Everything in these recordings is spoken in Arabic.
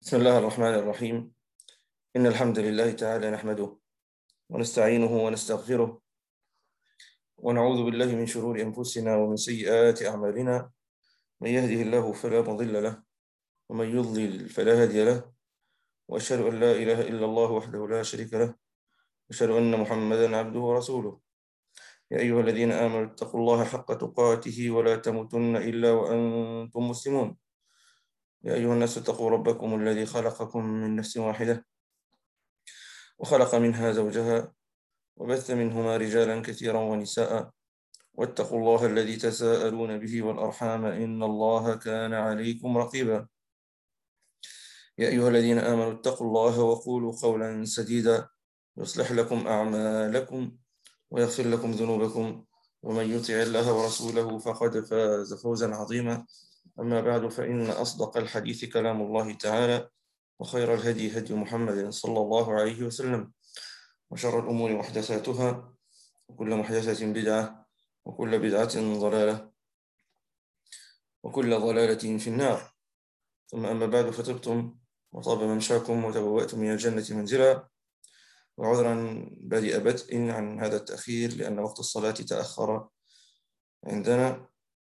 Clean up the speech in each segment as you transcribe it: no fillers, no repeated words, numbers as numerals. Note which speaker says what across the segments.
Speaker 1: بسم الله الرحمن الرحيم. إن الحمد لله تعالى نحمده ونستعينه ونستغفره ونعوذ بالله من شرور أنفسنا ومن سيئات أعمالنا. من يهده الله فلا مضل له ومن يضلل فلا هادي له، وأشهد أن لا إله إلا الله وحده لا شريك له، وأشهد أن محمدا عبده ورسوله. يا أيها الذين آمنوا اتقوا الله حق تقاته ولا تموتن إلا وأنتم مسلمون. يا أيها الناس اتقوا ربكم الذي خلقكم من نفس واحدة وخلق منها زوجها وبث منهما رجالا كثيرا ونساء، واتقوا الله الذي تساءلون به والأرحام إن الله كان عليكم رقيبا. يا أيها الذين آمنوا اتقوا الله وقولوا قولا سديدا يصلح لكم أعمالكم ويغفر لكم ذنوبكم، ومن يطع الله ورسوله فقد فاز فوزا عظيما. أما بعد، فإن أصدق الحديث كلام الله تعالى، وخير الهدي هدي محمد صلى الله عليه وسلم، وشر الأمور محدثاتها، وكل محدثة بدعة، وكل بدعة ضلالة، وكل ضلالة في النار. ثم أما بعد، فطبتم وطاب ممشاكم وتبوأتم من الجنة منزلا. وعذرا بادئ بدء عن هذا التأخير لأن وقت الصلاة تأخر عندنا،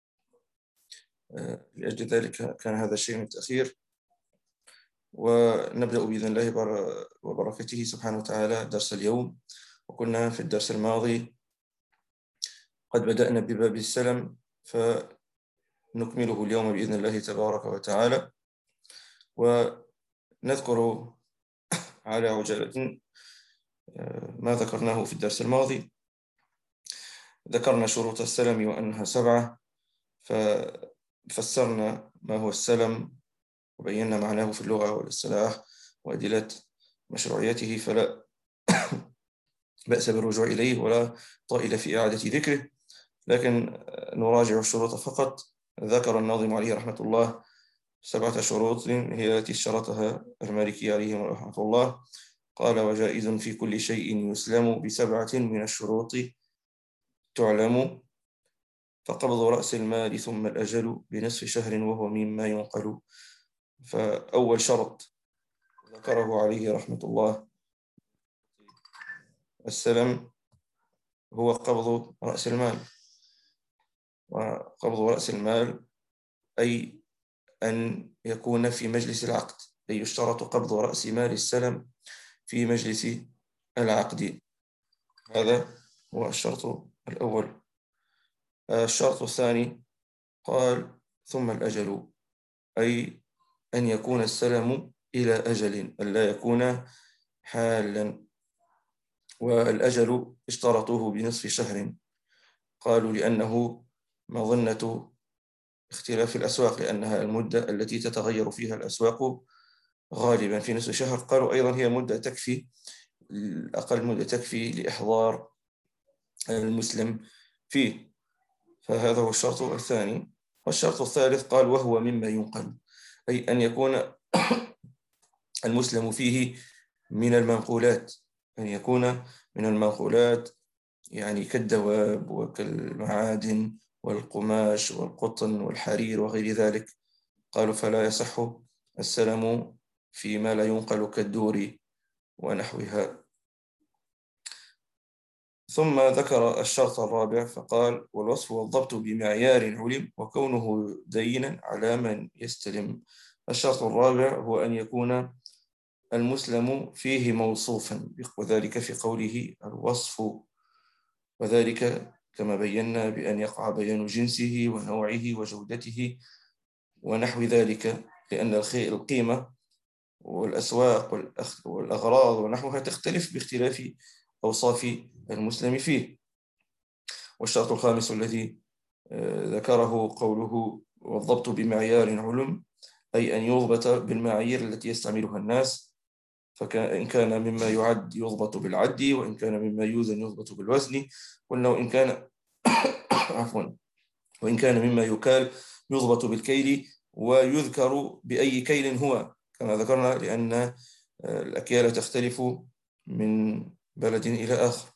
Speaker 1: لأجل ذلك كان هذا الشيء من التأخير. ونبدأ بإذن الله وبركته سبحانه وتعالى درس اليوم. وكنا في الدرس الماضي قد بدأنا بباب السلم، فنكمله اليوم بإذن الله تبارك وتعالى، ونذكر على عجالة ما ذكرناه في الدرس الماضي. ذكرنا شروط السلم وأنها 7، ففسرنا ما هو السلم وبينا معناه في اللغة والاصطلاح وأدلة مشروعيته، فلا بأس بالرجوع إليه ولا طائل في إعادة ذكره، لكن نراجع الشروط فقط. ذكر الناظم عليه رحمة الله 7 شروط هي التي اشترطها المالكي عليه رحمة الله. قال: وجائز في كل شيء يسلم ب7 من الشروط تعلم، فقبض رأس المال ثم الأجل بنصف شهر وهو مما ينقل. فأول شرط ذكره عليه رحمة الله السلم هو قبض رأس المال. وقبض رأس المال أي أن يكون في مجلس العقد، أي يشترط قبض رأس مال السلم في مجلس العقد. هذا هو الشرط الأول. الشرط الثاني قال: ثم الأجل، أي أن يكون السلم إلى أجل، ألا يكون حالا. والأجل اشترطوه بنصف شهر، قالوا لأنه مظنة اختلاف الأسواق، لأنها المدة التي تتغير فيها الأسواق غالبا في نصف شهر. قالوا أيضا هي مدة تكفي، أقل مدة تكفي لإحضار المسلم فيه. فهذا هو الشرط الثاني. والشرط الثالث قال: وهو مما ينقل، أي أن يكون المسلم فيه من المنقولات، أن يكون من المنقولات، يعني كالدواب وكالمعادن والقماش والقطن والحرير وغير ذلك. قالوا: فلا يصح السلم فيما لا ينقل كالدور ونحوها. ثم ذكر الشرط الرابع فقال: والوصف والضبط بمعيار علم وكونه دينا على من يستلم. الشرط الرابع هو أن يكون المسلم فيه موصوفا، وذلك في قوله الوصف، وذلك كما بينا بأن يقع بيان جنسه ونوعه وجودته ونحو ذلك، لأن القيمة والأسواق والأغراض ونحوها تختلف باختلاف أوصاف المسلم فيه. والشرط الخامس الذي ذكره قوله والضبط بمعيار علم، أي أن يضبط بالمعايير التي يستعملها الناس، فإن كان مما يعد يضبط بالعد، وإن كان مما يوزن يضبط بالوزن، وإن كان عفوا وإن كان مما يكال يضبط بالكيل، ويذكر بأي كيل هو كما ذكرنا، لأن الأكيال تختلف من بلد إلى آخر.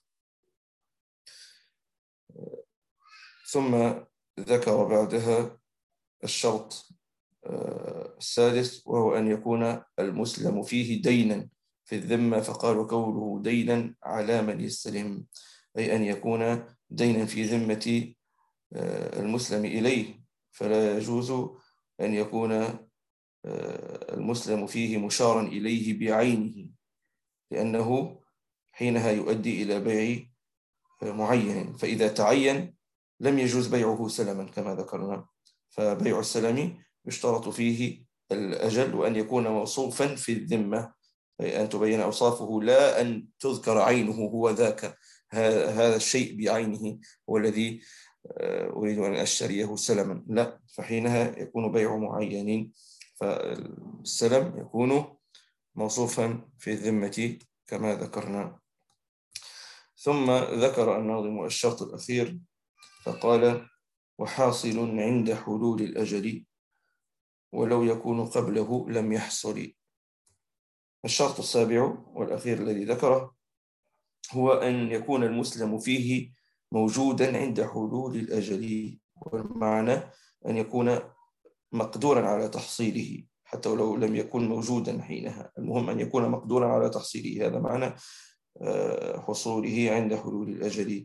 Speaker 1: ثم ذكر بعدها الشرط السادس، وهو أن يكون المسلم فيه دينا في الذمة، فقال كونه دينا على من يستلم، أي أن يكون دينا في ذمة المسلم إليه، فلا يجوز أن يكون المسلم فيه مشارا إليه بعينه، لأنه حينها يؤدي إلى بيع معين، فإذا تعين لم يجوز بيعه سلما كما ذكرنا. فبيع السلم يشترط فيه الأجل، وأن يكون موصوفا في الذمة، أي أن تبين أوصافه، لا أن تذكر عينه هو ذاك، هذا الشيء بعينه هو الذي أريد أن أشتريه سلما، لا، فحينها يكون بيع معين، فالسلم يكون موصوفا في الذمة كما ذكرنا. ثم ذكر الناظم الشرط الأخير فقال: وحاصل عند حلول الأجل ولو يكون قبله لم يحصل. الشرط السابع والأخير الذي ذكره هو أن يكون المسلم فيه موجودا عند حلول الأجل، والمعنى أن يكون مقدورا على تحصيله، حتى ولو لم يكن موجودا حينها، المهم أن يكون مقدورا على تحصيله، هذا معنى حصوله عند حلول الأجل.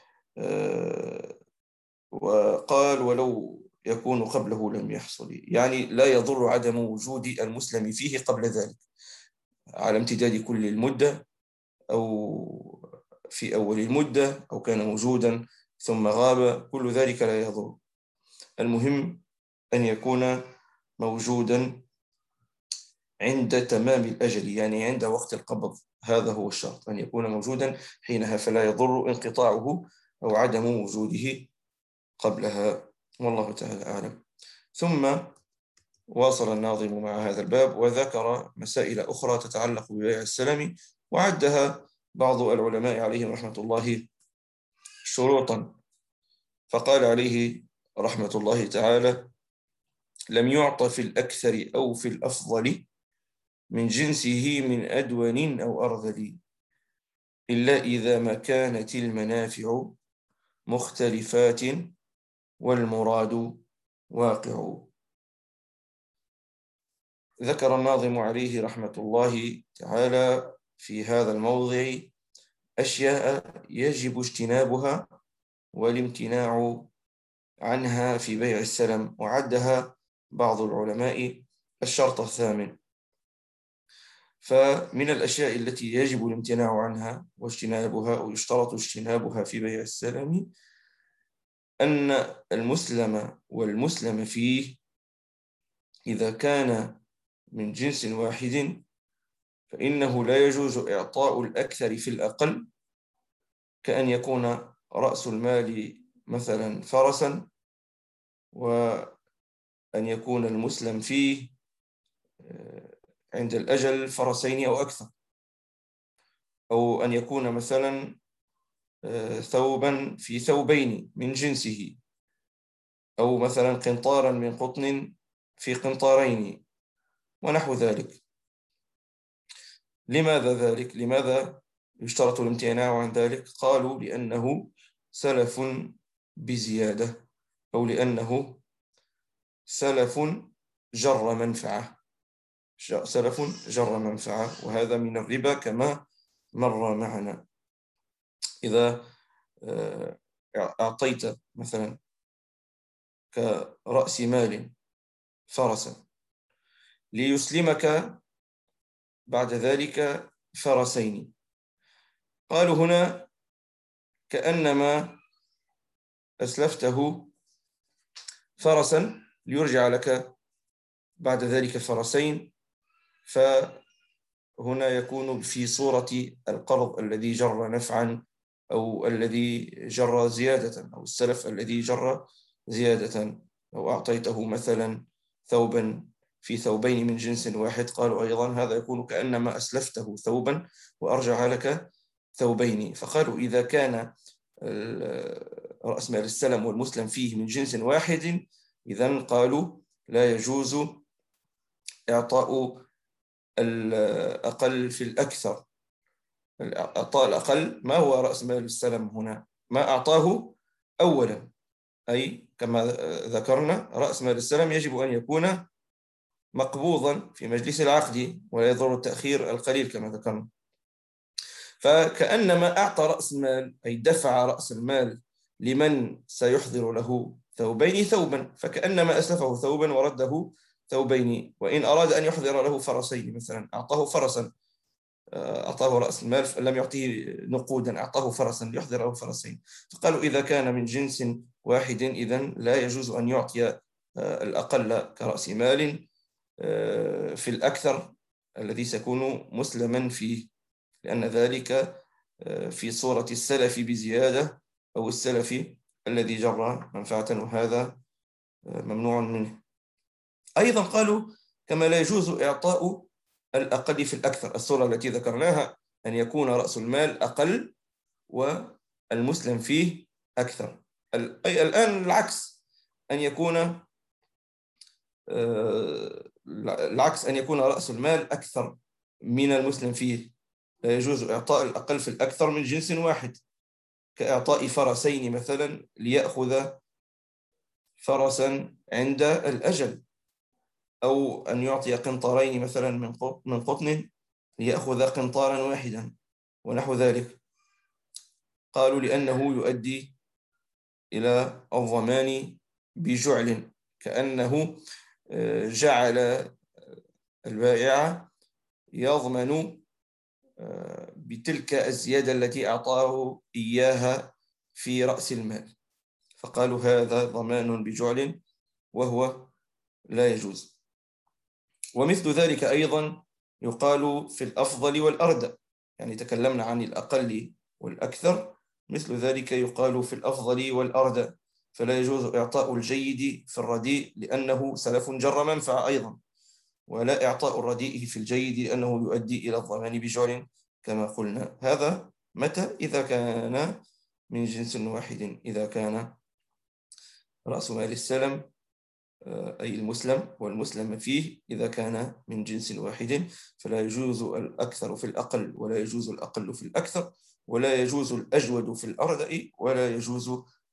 Speaker 1: وقال: ولو يكون قبله لم يحصل، يعني لا يضر عدم وجود المسلم فيه قبل ذلك على امتداد كل المدة، أو في أول المدة، أو كان موجودا ثم غاب، كل ذلك لا يضر. المهم أن يكون موجودا عند تمام الأجل، يعني عند وقت القبض، هذا هو الشرط، أن يكون موجودا حينها، فلا يضر انقطاعه أو عدم وجوده قبلها، والله تعالى أعلم. ثم واصل الناظم مع هذا الباب وذكر مسائل أخرى تتعلق ببيع السلم، وعدها بعض العلماء عليهم رحمة الله شروطا، فقال عليه رحمة الله تعالى: لم يعط في الأكثر أو في الأفضل من جنسه من أدون أو أرذل، إلا إذا ما كانت المنافع مختلفات والمراد واقع. ذكر الناظم عليه رحمة الله تعالى في هذا الموضع أشياء يجب اجتنابها والامتناع عنها في بيع السلم، وعدها بعض العلماء الشرط الثامن. فمن الأشياء التي يجب الامتناع عنها واجتنابها، ويشترط اجتنابها في بيع السلم، أن المسلم والمسلم فيه إذا كان من جنس واحد فإنه لا يجوز إعطاء الأكثر في الأقل، كأن يكون رأس المال مثلا فرسا، وأن يكون المسلم فيه عند الأجل فرسين أو أكثر، أو أن يكون مثلا ثوبا في ثوبين من جنسه، أو مثلا قنطارا من قطن في قنطارين ونحو ذلك. لماذا ذلك؟ لماذا يشترط الامتناع عن ذلك؟ قالوا: لأنه سلف بزيادة، أو لأنه سلف جر منفعة، سلف جر منفعة، وهذا من الربا كما مر معنا. إذا أعطيت مثلا كرأس مال فرسا ليسلمك بعد ذلك فرسين، قالوا هنا كأنما أسلفته فرسا ليرجع لك بعد ذلك فرسين، فهنا يكون في صورة القرض الذي جر نفعا، أو الذي جر زيادة، أو السلف الذي جر زيادة. لو أعطيته مثلا ثوبا في ثوبين من جنس واحد، قالوا أيضا هذا يكون كأنما أسلفته ثوبا وأرجع لك ثوبين. فقالوا إذا كان رأس مال السلم والمسلم فيه من جنس واحد، إذن قالوا لا يجوز إعطاء الأقل في الأكثر. الإعطاء الأقل ما هو رأس مال السلم هنا؟ ما أعطاه أولا، أي كما ذكرنا رأس مال السلم يجب أن يكون مقبوضا في مجلس العقد، ولا يضر التأخير القليل كما ذكرنا. فكأنما أعطى رأس المال، أي دفع رأس المال لمن سيحضر له ثوبين ثوبا، فكأنما أسلفه ثوبا ورده ثوبين. وإن أراد أن يحضر له فرسين مثلا أعطاه فرسا، أعطاه رأس المال، لم يعطيه نقودا، أعطاه فرسا ليحضر له فرسين. فقالوا إذا كان من جنس واحد إذن لا يجوز أن يعطي الأقل كرأس مال في الأكثر الذي سيكون مسلما فيه، لأن ذلك في صورة السلف بزيادة، أو السلف الذي جر منفعة، وهذا ممنوع منه. أيضا قالوا كما لا يجوز إعطاء الأقل في الأكثر، الصورة التي ذكرناها أن يكون رأس المال أقل والمسلم فيه أكثر. أي الآن العكس، أن يكون أن يكون رأس المال أكثر من المسلم فيه. لا يجوز إعطاء الأقل في الأكثر من جنس واحد، كإعطاء فرسين مثلا ليأخذ فرسا عند الأجل، أو أن يعطي قنطارين مثلا من قطن ليأخذ قنطارا واحدا ونحو ذلك. قالوا لأنه يؤدي إلى الضمان بجعل، كأنه جعل البائع يضمن بتلك الزيادة التي أعطاه إياها في رأس المال، فقالوا هذا ضمان بجعل وهو لا يجوز. ومثل ذلك أيضا يقال في الأفضل والأردى، يعني تكلمنا عن الأقل والأكثر، مثل ذلك يقال في الأفضل والأردى، فلا يجوز إعطاء الجيد في الرديء لأنه سلف جر منفعة أيضا، ولا إعطاء الرديء في الجيد لأنه يؤدي إلى الضمان بجعل كما قلنا. هذا متى؟ إذا كان من جنس واحد، إذا كان رأس مال السلم أي المسلم والمسلم فيه إذا كان من جنس واحد، فلا يجوز الأكثر في الأقل، ولا يجوز الأقل في الأكثر، ولا يجوز الأجود في الأردأ، ولا يجوز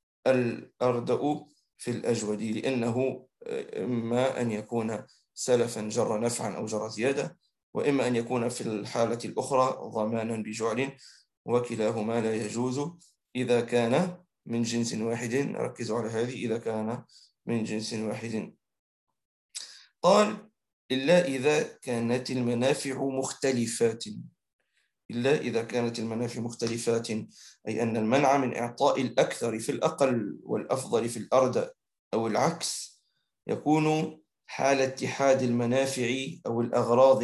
Speaker 1: الأردأ في الأجود، لأنه إما أن يكون سلفا جر نفعا أو جر زيادة، وإما أن يكون في الحالة الأخرى ضمانا بجعل، وكلاهما لا يجوز إذا كان من جنس واحد. ركزوا على هذه، إذا كان من جنس واحد. قال إلا إذا كانت المنافع مختلفات. إلا إذا كانت المنافع مختلفات، أي أن المنع من إعطاء الأكثر في الأقل والأفضل في الأردى أو العكس يكون حال اتحاد المنافع أو الأغراض.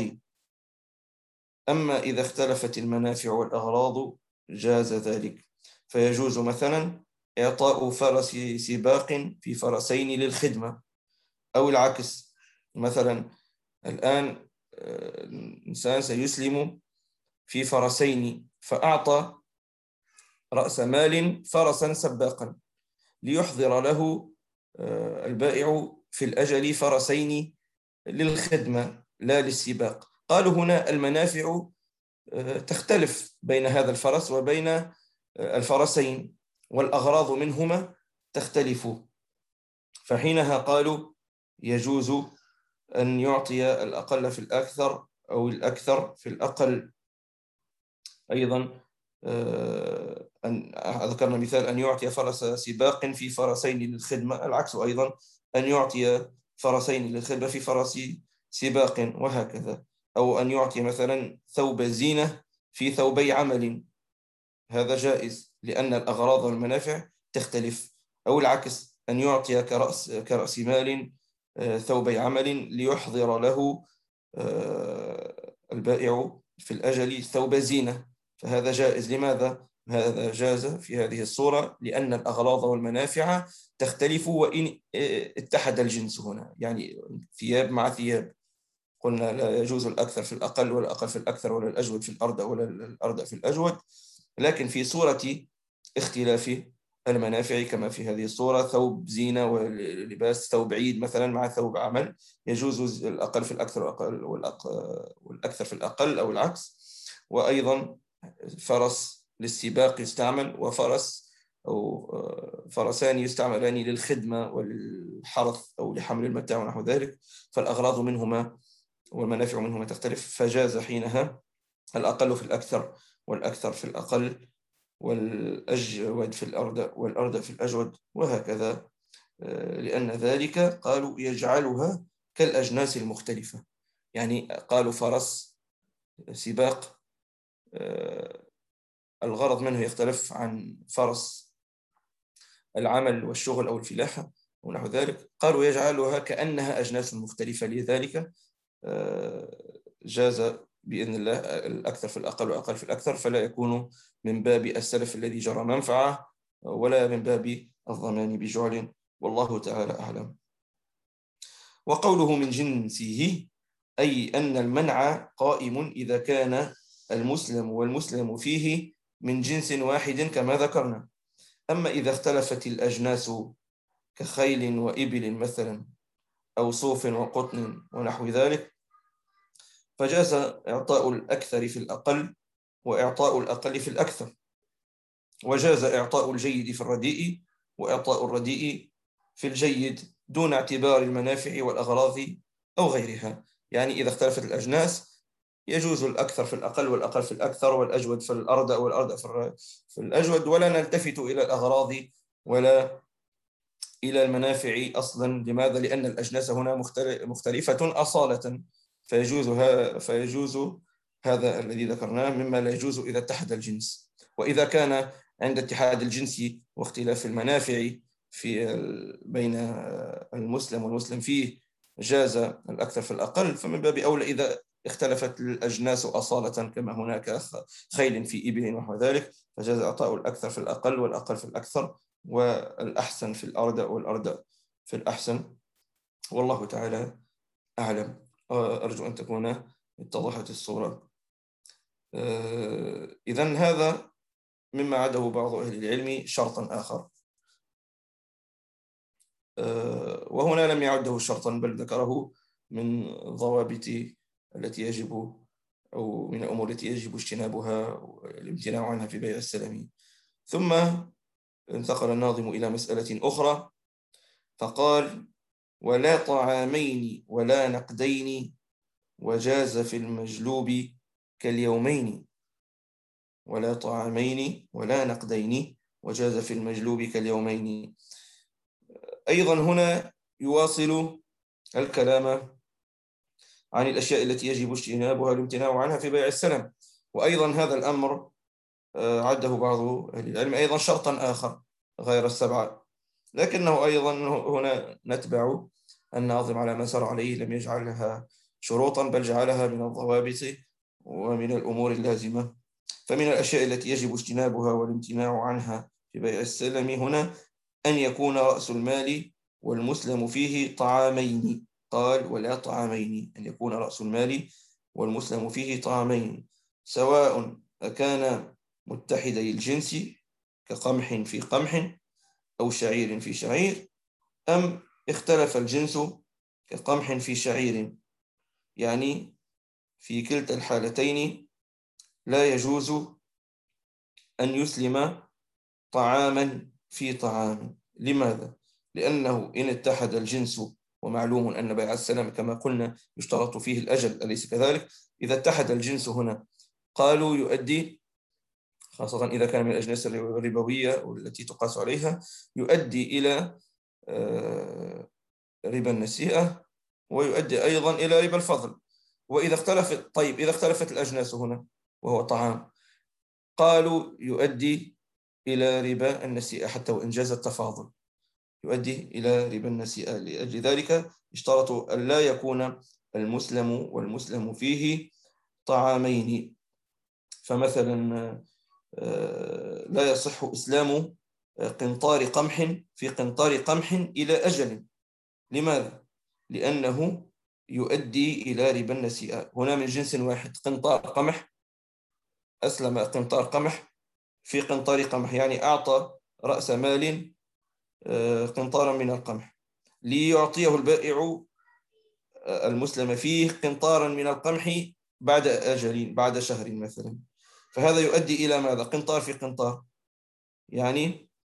Speaker 1: أما إذا اختلفت المنافع والأغراض جاز ذلك، فيجوز مثلا إعطاء فرس سباق في فرسين للخدمة، أو العكس. مثلا الآن إنسان سيسلم في فرسين، فأعطى رأس مال فرسا سباقا ليحضر له البائع في الأجل فرسين للخدمة لا للسباق. قالوا هنا المنافع تختلف بين هذا الفرس وبين الفرسين، والأغراض منهما تختلف، فحينها قالوا يجوز أن يعطي الأقل في الأكثر أو الأكثر في الأقل. أيضا ذكرنا مثال أن يعطي فرس سباق في فرسين للخدمة، العكس أيضا أن يعطي فرسين للخدمة في فرس سباق، وهكذا. أو أن يعطي مثلا ثوب زينة في ثوبي عمل، هذا جائز لأن الأغراض والمنافع تختلف. أو العكس، أن يعطي كرأس مال ثوبي عمل ليحضر له البائع في الأجل ثوب زينة، فهذا جائز. لماذا؟ هذا جاز في هذه الصورة لأن الأغراض والمنافع تختلف وإن اتحد الجنس هنا، يعني ثياب مع ثياب. قلنا لا يجوز الأكثر في الأقل ولا الأقل في الأكثر، ولا الأجود في الأردى ولا الأردى في الأجود، لكن في صورة اختلاف المنافع كما في هذه الصورة، ثوب زينة ولباس ثوب عيد مثلا مع ثوب عمل، يجوز الأقل في الأكثر والأكثر في الأقل أو العكس. وأيضا فرس للسباق يستعمل، وفرس أو فرسان يستعملان للخدمة وللحرث أو لحمل المتاع ونحو ذلك، فالأغراض منهما والمنافع منهما تختلف، فجاز حينها الأقل في الأكثر والأكثر في الأقل والأجود في الأردأ والأردأ في الأجود، وهكذا، لأن ذلك قالوا يجعلها كالأجناس المختلفة. يعني قالوا فرس سباق الغرض منه يختلف عن فرس العمل والشغل أو الفلاحة ونحو ذلك، قالوا يجعلها كأنها أجناس مختلفة، لذلك جاز بإذن الله الأكثر في الأقل والأقل في الأكثر، فلا يكون من باب السلف الذي جرى منفعة ولا من باب الضمان بجعل، والله تعالى أعلم. وقوله من جنسه أي أن المنع قائم إذا كان المسلم والمسلم فيه من جنس واحد كما ذكرنا. أما إذا اختلفت الأجناس كخيل وإبل مثلا أو صوف وقطن ونحو ذلك، فجاز إعطاء الأكثر في الأقل وإعطاء الأقل في الأكثر، وجاز إعطاء الجيد في الرديء وإعطاء الرديء في الجيد دون اعتبار المنافع والأغراض أو غيرها. يعني إذا اختلفت الأجناس يجوز الأكثر في الأقل والأقل في الأكثر والأجود في الأردأ والأردأ في الأجود، ولا نلتفت إلى الأغراض ولا إلى المنافع أصلا. لماذا؟ لأن الأجناس هنا مختلفة أصالة، فيجوز هذا الذي ذكرناه مما لا يجوز إذا اتحد الجنس. وإذا كان عند اتحاد الجنس واختلاف المنافع بين المسلم والمسلم فيه جاز الأكثر في الأقل، فمن باب أولى إذا اختلفت الأجناس أصالة كما هناك خيل في إبل ونحو ذلك، فجاز إعطاء الأكثر في الأقل والأقل في الأكثر، والأحسن في الأردأ والأردأ في الأحسن، والله تعالى أعلم. أرجو أن تكون اتضحت الصورة. إذن هذا مما عده بعض أهل العلم شرطا آخر، وهنا لم يعده شرطا بل ذكره من ضوابط التي يجب أو من الأمور التي يجب اجتنابها والامتناع عنها في بيع السلم. ثم انتقل الناظم إلى مسألة أخرى فقال: ولا طعامين ولا نقدين وجاز في المجلوب كاليومين. ولا طعامين ولا نقدين وجاز في المجلوب كاليومين. أيضا هنا يواصل الكلام عن الأشياء التي يجب اجتنابها والامتناع عنها في بيع السلم. وأيضا هذا الأمر عده بعض أهل العلم أيضا شرطا آخر غير السبعة، لكنه أيضا هنا نتبع الناظم على ما سار عليه، لم يجعلها شروطا بل جعلها من الضوابط ومن الأمور اللازمة. فمن الأشياء التي يجب اجتنابها والامتناع عنها في بيع السلم هنا أن يكون رأس المال والمسلم فيه طعامين. قال: ولا طعامين، أن يكون رأس المال والمسلم فيه طعامين، سواء كان متحدي الجنس كقمح في قمح أو شعير في شعير، أم اختلف الجنس كقمح في شعير. يعني في كلتا الحالتين لا يجوز أن يسلم طعاما في طعام. لماذا؟ لأنه إن اتحد الجنس، ومعلوم أن بيع السلم كما قلنا يشترط فيه الأجل، أليس كذلك؟ إذا اتحد الجنس هنا قالوا يؤدي، خاصة إذا كان من الأجناس الربوية والتي تقاس عليها، يؤدي إلى ربا النسيئة، ويؤدي أيضا إلى ربا الفضل. وإذا اختلفت، طيب إذا اختلفت الأجناس هنا وهو طعام، قالوا يؤدي إلى ربا النسيئة حتى وإن جاز التفاضل، يؤدي إلى ربا النسيئة. لأجل ذلك اشترطوا أن لا يكون المسلم والمسلم فيه طعامين. فمثلا لا يصح إسلام قنطار قمح في قنطار قمح إلى أجل. لماذا؟ لأنه يؤدي إلى ربا النسيئة. هنا من جنس واحد، قنطار قمح، أسلم قنطار قمح في قنطار قمح، يعني أعطى رأس مال قنطارا من القمح ليعطيه البائع المسلم فيه قنطارا من القمح بعد أجل، بعد شهر مثلا. فهذا يؤدي إلى ماذا؟ قنطار في قنطار، يعني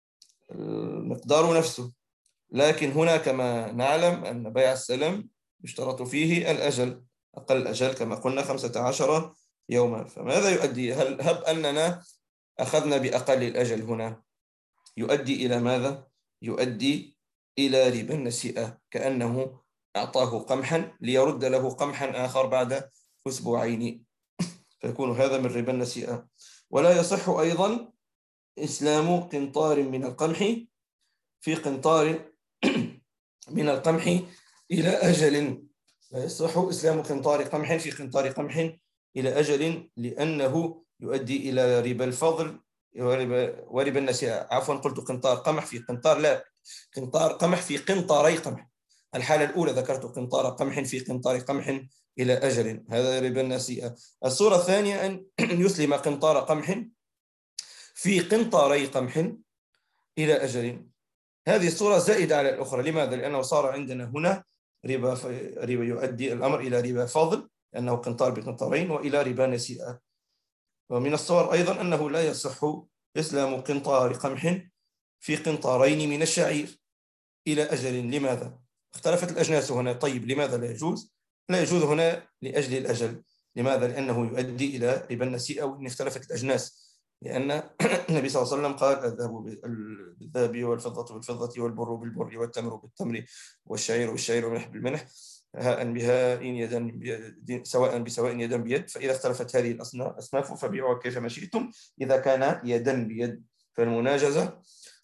Speaker 1: المقدار نفسه. لكن هنا كما نعلم أن بيع السلم يشترط فيه الأجل، أقل الأجل كما قلنا 15 يوما. فماذا يؤدي؟ هب أننا أخذنا بأقل الأجل هنا، يؤدي إلى ماذا؟ يؤدي إلى ربا النسيئة، كأنه أعطاه قمحا ليرد له قمحا آخر بعد أسبوعين، فيكون هذا من ربا النسيئة. ولا يصح أيضا إسلام قنطار من القمح في قنطار من القمح إلى أجل. لا يصح إسلام قنطار قمح في قنطار قمح إلى أجل، لأنه يؤدي إلى ربا الفضل وربا النسيئة. عفوا، قلت قنطار قمح في قنطار، لا، قنطار قمح في قنطاري قمح. الحالة الأولى ذكرت قنطار قمح في قنطار قمح إلى أجل، هذا ربا النسيئة. الصورة الثانية أن يسلم قنطار قمح في قنطاري قمح إلى أجل. هذه الصورة زائدة على الأخرى. لماذا؟ لأنه صار عندنا هنا ربا يؤدي الأمر إلى ربا فاضل، لأنه قنطار بقنطارين، وإلى ربا نسيئة. ومن الصور أيضا أنه لا يصح إسلام قنطار قمح في قنطارين من الشعير إلى أجل. لماذا؟ اختلفت الأجناس هنا. طيب لماذا لا يجوز؟ لا يجوز هنا لأجل الأجل. لماذا؟ لأنه يؤدي إلى ربا النسيئة، وإن اختلفت الأجناس، لأن النبي صلى الله عليه وسلم قال: الذهب بالذهب والفضة بالفضة والبر بالبر والتمر بالتمر والشعير بالشعير والملح بالملح، هاء بهاء يدا بيد سواء بسواء يدا بيد. فإذا اختلفت هذه الأصناف فبيعوها كيفما شئتم إذا كان يدا بيد. فالمناجزة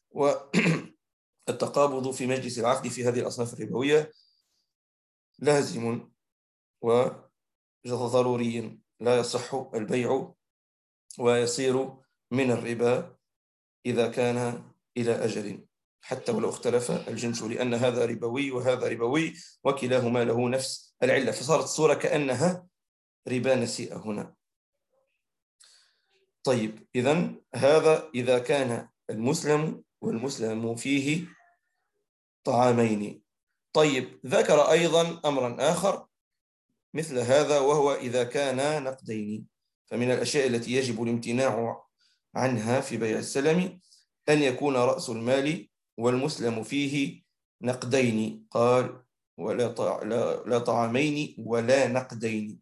Speaker 1: والتقابض في مجلس العقد في هذه الأصناف الربوية لازم وضروري، لا يصح البيع ويصير من الربا إذا كان إلى أجل، حتى ولو اختلف الجنس، لأن هذا ربوي وهذا ربوي وكلاهما له نفس العلة. فصارت الصورة كأنها ربا نسيئة هنا. طيب إذن هذا إذا كان المسلم والمسلم فيه طعامين. طيب ذكر أيضا أمرا آخر مثل هذا، وهو إذا كان نقدين. فمن الأشياء التي يجب الامتناع عنها في بيع السلم أن يكون رأس المال والمسلم فيه نقدين. قال: لا طعامين ولا نقدين.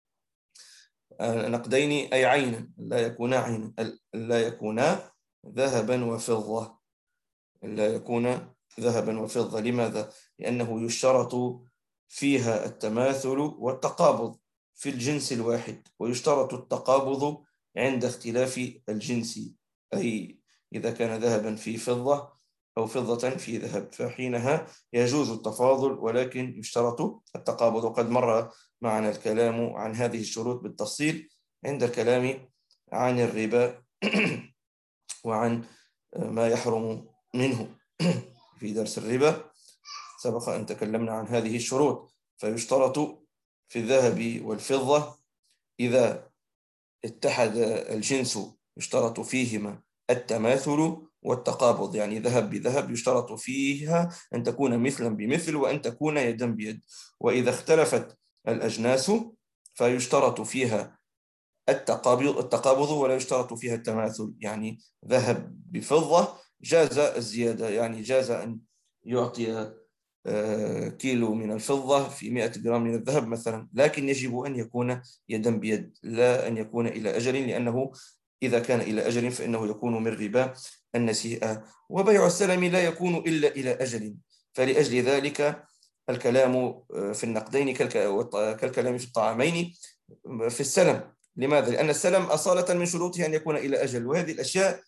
Speaker 1: نقدين أي عينا، لا يكونا عينا، لا يكونا ذهبا وفضة، لا يكون ذهبا وفضة. لماذا؟ لأنه يشترط فيها التماثل والتقابض في الجنس الواحد، ويشترط التقابض عند اختلاف الجنس، أي إذا كان ذهبا في فضة أو فضة في ذهب، فحينها يجوز التفاضل، ولكن يشترط التقابض. وقد مر معنا الكلام عن هذه الشروط بالتفصيل عند الكلام عن الربا وعن ما يحرم منه في درس الربا. سبق أن تكلمنا عن هذه الشروط. فيشترط في الذهب والفضة إذا اتحد الجنس يشترط فيهما التماثل والتقابض، يعني ذهب بذهب يشترط فيها أن تكون مثلا بمثل وأن تكون يدا بيد. وإذا اختلفت الأجناس فيشترط فيها التقابض ولا يشترط فيها التماثل، يعني ذهب بفضة جاز الزيادة، يعني جاز أن يعطي كيلو من الفضة في 100 جرام من الذهب مثلا، لكن يجب أن يكون يدا بيد، لا أن يكون إلى أجل، لأنه إذا كان إلى أجل فإنه يكون من ربا النسيئة. وبيع السلم لا يكون إلا إلى أجل، فلأجل ذلك الكلام في النقدين كالكلام في الطعامين في السلم. لماذا؟ لأن السلم أصالة من شروطه أن يكون إلى أجل، وهذه الأشياء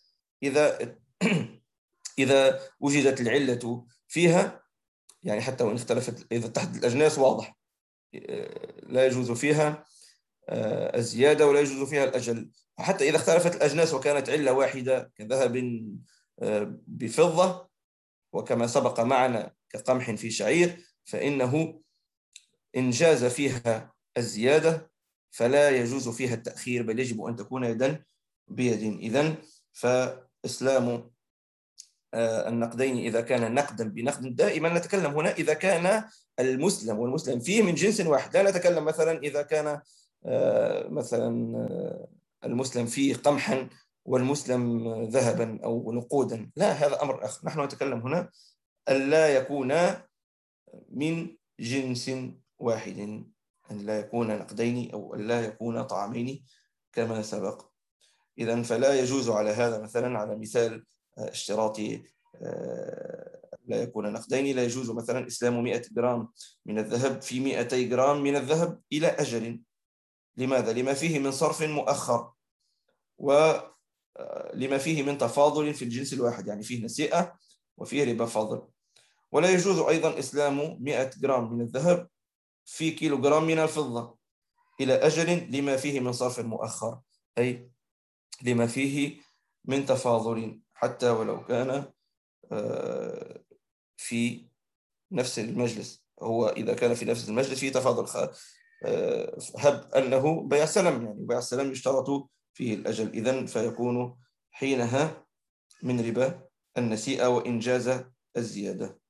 Speaker 1: إذا وجدت العلة فيها، يعني حتى وإن اختلفت، إذا اتحدت الأجناس واضح لا يجوز فيها الزيادة ولا يجوز فيها الأجل. حتى إذا اختلفت الأجناس وكانت علة واحدة كذهب بفضة، وكما سبق معنا كقمح في شعير، فإنه إن جاز فيها الزيادة فلا يجوز فيها التأخير، بل يجب أن تكون يدا بيد. إذن فإسلام النقدين إذا كان نقدا بنقد، دائما نتكلم هنا إذا كان المسلم والمسلم فيه من جنس واحد، لا نتكلم مثلا إذا كان مثلا المسلم فيه قمحا والمسلم ذهبا أو نقودا، لا، هذا أمر آخر. نحن نتكلم هنا ألا يكون من جنس واحد، أن لا يكون نقدين أو أن لا يكون طعامين كما سبق. إذن فلا يجوز على هذا مثلا، على مثال اشتراط لا يكون نقدين، لا يجوز مثلا إسلام 100 جرام من الذهب في 200 جرام من الذهب إلى أجل. لماذا؟ لما فيه من صرف مؤخر، ولما فيه من تفاضل في الجنس الواحد، يعني فيه نسيئة وفيه ربا فاضل. ولا يجوز أيضا إسلام 100 جرام من الذهب في كيلو جرام من الفضة إلى أجل، لما فيه من صرف مؤخر، أي لما فيه من تفاضل، حتى ولو كان في نفس المجلس. هو إذا كان في نفس المجلس فيه تفاضل، هب أنه بيع سلم، يعني بيع السلم يشترط فيه الأجل، إذن فيكون حينها من ربا النسيئة وإنجاز الزيادة.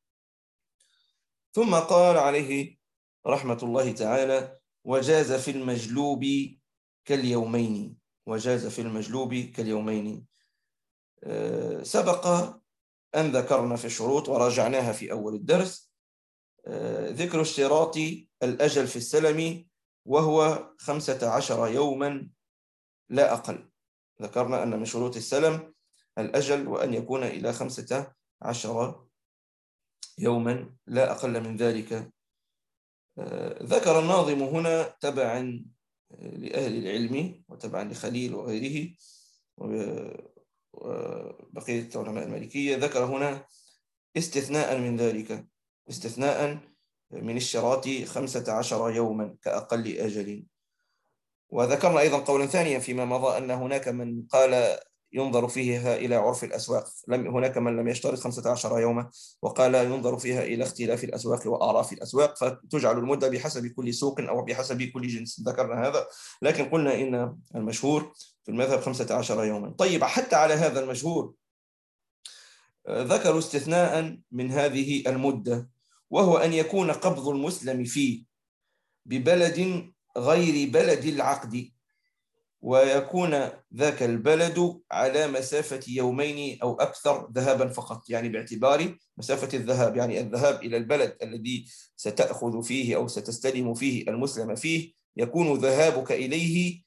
Speaker 1: ثم قال عليه رحمة الله تعالى: وجاز في المجلوب كاليومين. وجاز في المجلوب كاليومين. سبق أن ذكرنا في الشروط وراجعناها في أول الدرس ذكر اشتراط الأجل في السلم، وهو 15 يوما لا أقل. ذكرنا أن من شروط السلم الأجل، وأن يكون إلى 15 يوما لا أقل من ذلك. ذكر الناظم هنا تبعا لأهل العلم وتبعا لخليل وغيره وبقية علماء المالكية، ذكر هنا استثناء من ذلك، استثناء من اشتراط 15 يوما كأقل أجل. وذكرنا أيضا قولا ثانيا فيما مضى، أن هناك من قال ينظر فيها إلى عرف الأسواق، هناك من لم يشترط 15 يوما وقال ينظر فيها إلى اختلاف الأسواق وأعراف الأسواق، فتجعل المدة بحسب كل سوق أو بحسب كل جنس. ذكرنا هذا، لكن قلنا إن المشهور في المذهب 15 يوما. طيب، حتى على هذا المشهور ذكروا استثناء من هذه المدة، وهو أن يكون قبض المسلم فيه ببلد غير بلد العقد، ويكون ذاك البلد على مسافة يومين أو أكثر ذهابا فقط، يعني باعتبار مسافة الذهاب، يعني الذهاب إلى البلد الذي ستأخذ فيه أو ستستلم فيه المسلم فيه، يكون ذهابك إليه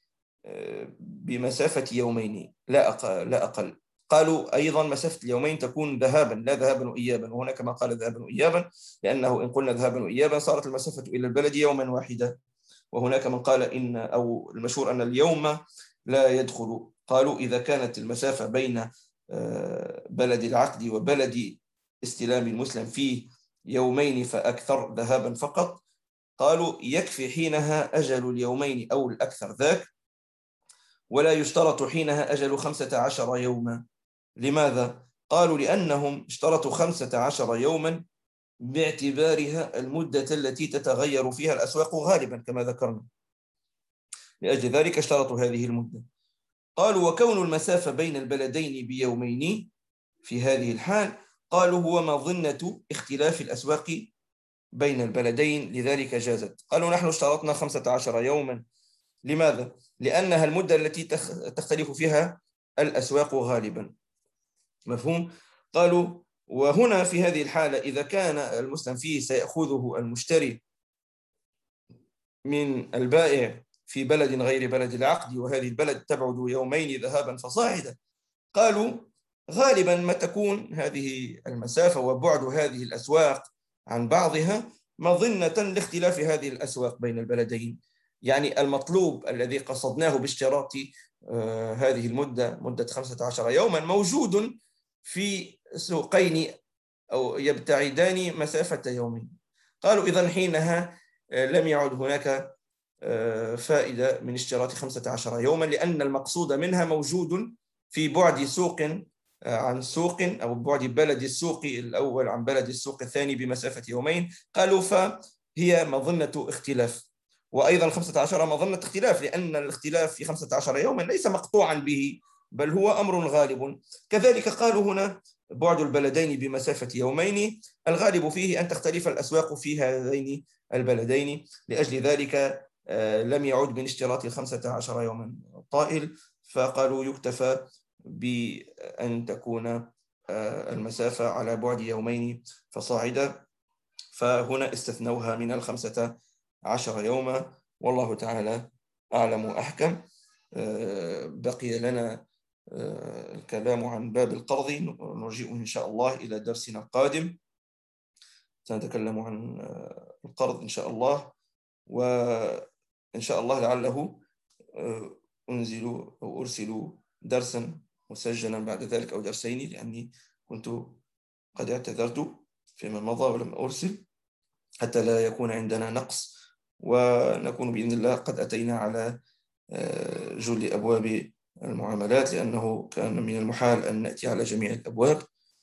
Speaker 1: بمسافة يومين لا أقل. قالوا أيضا مسافة اليومين تكون ذهابا لا ذهابا وإيابا، وهنا كما قال ذهابا وإيابا، لأنه إن قلنا ذهابا وإيابا صارت المسافة إلى البلد يوما واحدا. وهناك من قال إن، أو المشهور أن اليوم لا يدخل. قالوا إذا كانت المسافة بين بلد العقد وبلد استلام المسلم فيه يومين فأكثر ذهابا فقط، قالوا يكفي حينها أجل اليومين أو الأكثر ذاك، ولا يشترط حينها أجل 15 يوما. لماذا؟ قالوا لأنهم اشترطوا 15 يوما باعتبارها المدة التي تتغير فيها الأسواق غالبا كما ذكرنا، لأجل ذلك اشترطوا هذه المدة. قالوا وكون المسافة بين البلدين بيومين في هذه الحال، قالوا هو مظنة اختلاف الأسواق بين البلدين، لذلك جازت. قالوا نحن اشترطنا 15 يوما. لماذا؟ لأنها المدة التي تختلف فيها الأسواق غالبا. مفهوم؟ قالوا وهنا في هذه الحالة إذا كان المسلم فيه سيأخذه المشتري من البائع في بلد غير بلد العقد، وهذه البلد تبعد يومين ذهابا فصاعدا، قالوا غالبا ما تكون هذه المسافة وبعد هذه الأسواق عن بعضها مظنة لاختلاف هذه الأسواق بين البلدين. يعني المطلوب الذي قصدناه باشتراط هذه المدة، مدة 15 يوما، موجود في سوقين أو يبتعدان مسافة يومين. قالوا إذن حينها لم يعد هناك فائدة من اشتراط 15 يوما، لأن المقصود منها موجود في بعد سوق عن سوق، أو بعد بلد السوق الأول عن بلد السوق الثاني بمسافة يومين. قالوا فهي مظنة اختلاف، وأيضا 15 مظنة اختلاف، لأن الاختلاف في 15 يوما ليس مقطوعا به، بل هو أمر غالب. كذلك قالوا هنا بعد البلدين بمسافة يومين الغالب فيه أن تختلف الأسواق في هذين البلدين، لأجل ذلك لم يعد من اشتراط 15 يوما طائل، فقالوا يكتفى بأن تكون المسافة على بعد يومين فصاعدا، فهنا استثنوها من 15 يوما، والله تعالى أعلم وأحكم. بقي لنا الكلام عن باب القرض، نرجئه إن شاء الله إلى درسنا القادم. سنتكلم عن القرض إن شاء الله، وإن شاء الله لعله أنزل أو أرسل درسا مسجلا بعد ذلك أو درسين، لأني كنت قد اعتذرت فيما مضى ولم أرسل، حتى لا يكون عندنا نقص، ونكون بإذن الله قد أتينا على جل أبواب المعاملات، لأنه كان من المحال أن نأتي على جميع الأبواب،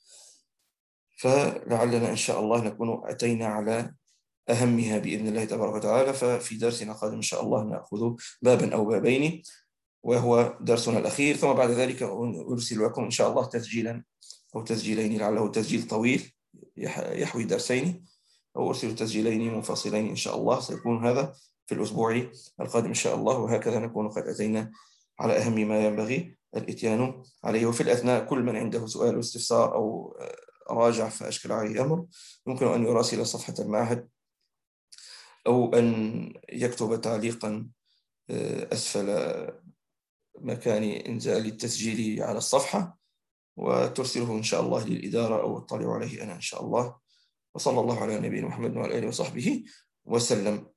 Speaker 1: فلعلنا إن شاء الله نكون أتينا على أهمها بإذن الله تبارك وتعالى. ففي درسنا القادم إن شاء الله نأخذ بابا أو بابين، وهو درسنا الأخير، ثم بعد ذلك أرسل لكم إن شاء الله تسجيلا أو تسجيلين، لعله تسجيل طويل يحوي درسين، أو أرسل تسجيلين منفصلين إن شاء الله. سيكون هذا في الأسبوع القادم إن شاء الله، وهكذا نكون قد أتينا على أهم ما ينبغي الإتيان عليه. وفي الأثناء كل من عنده سؤال واستفسار أو راجع فأشكل عليه أمر، يمكن أن يراسل صفحة المعهد، أو أن يكتب تعليقا أسفل مكان إنزال التسجيل على الصفحة، وترسله إن شاء الله للإدارة أو أطلع عليه أنا إن شاء الله. وصلى الله على نبينا محمد وعلى آله وصحبه وسلم.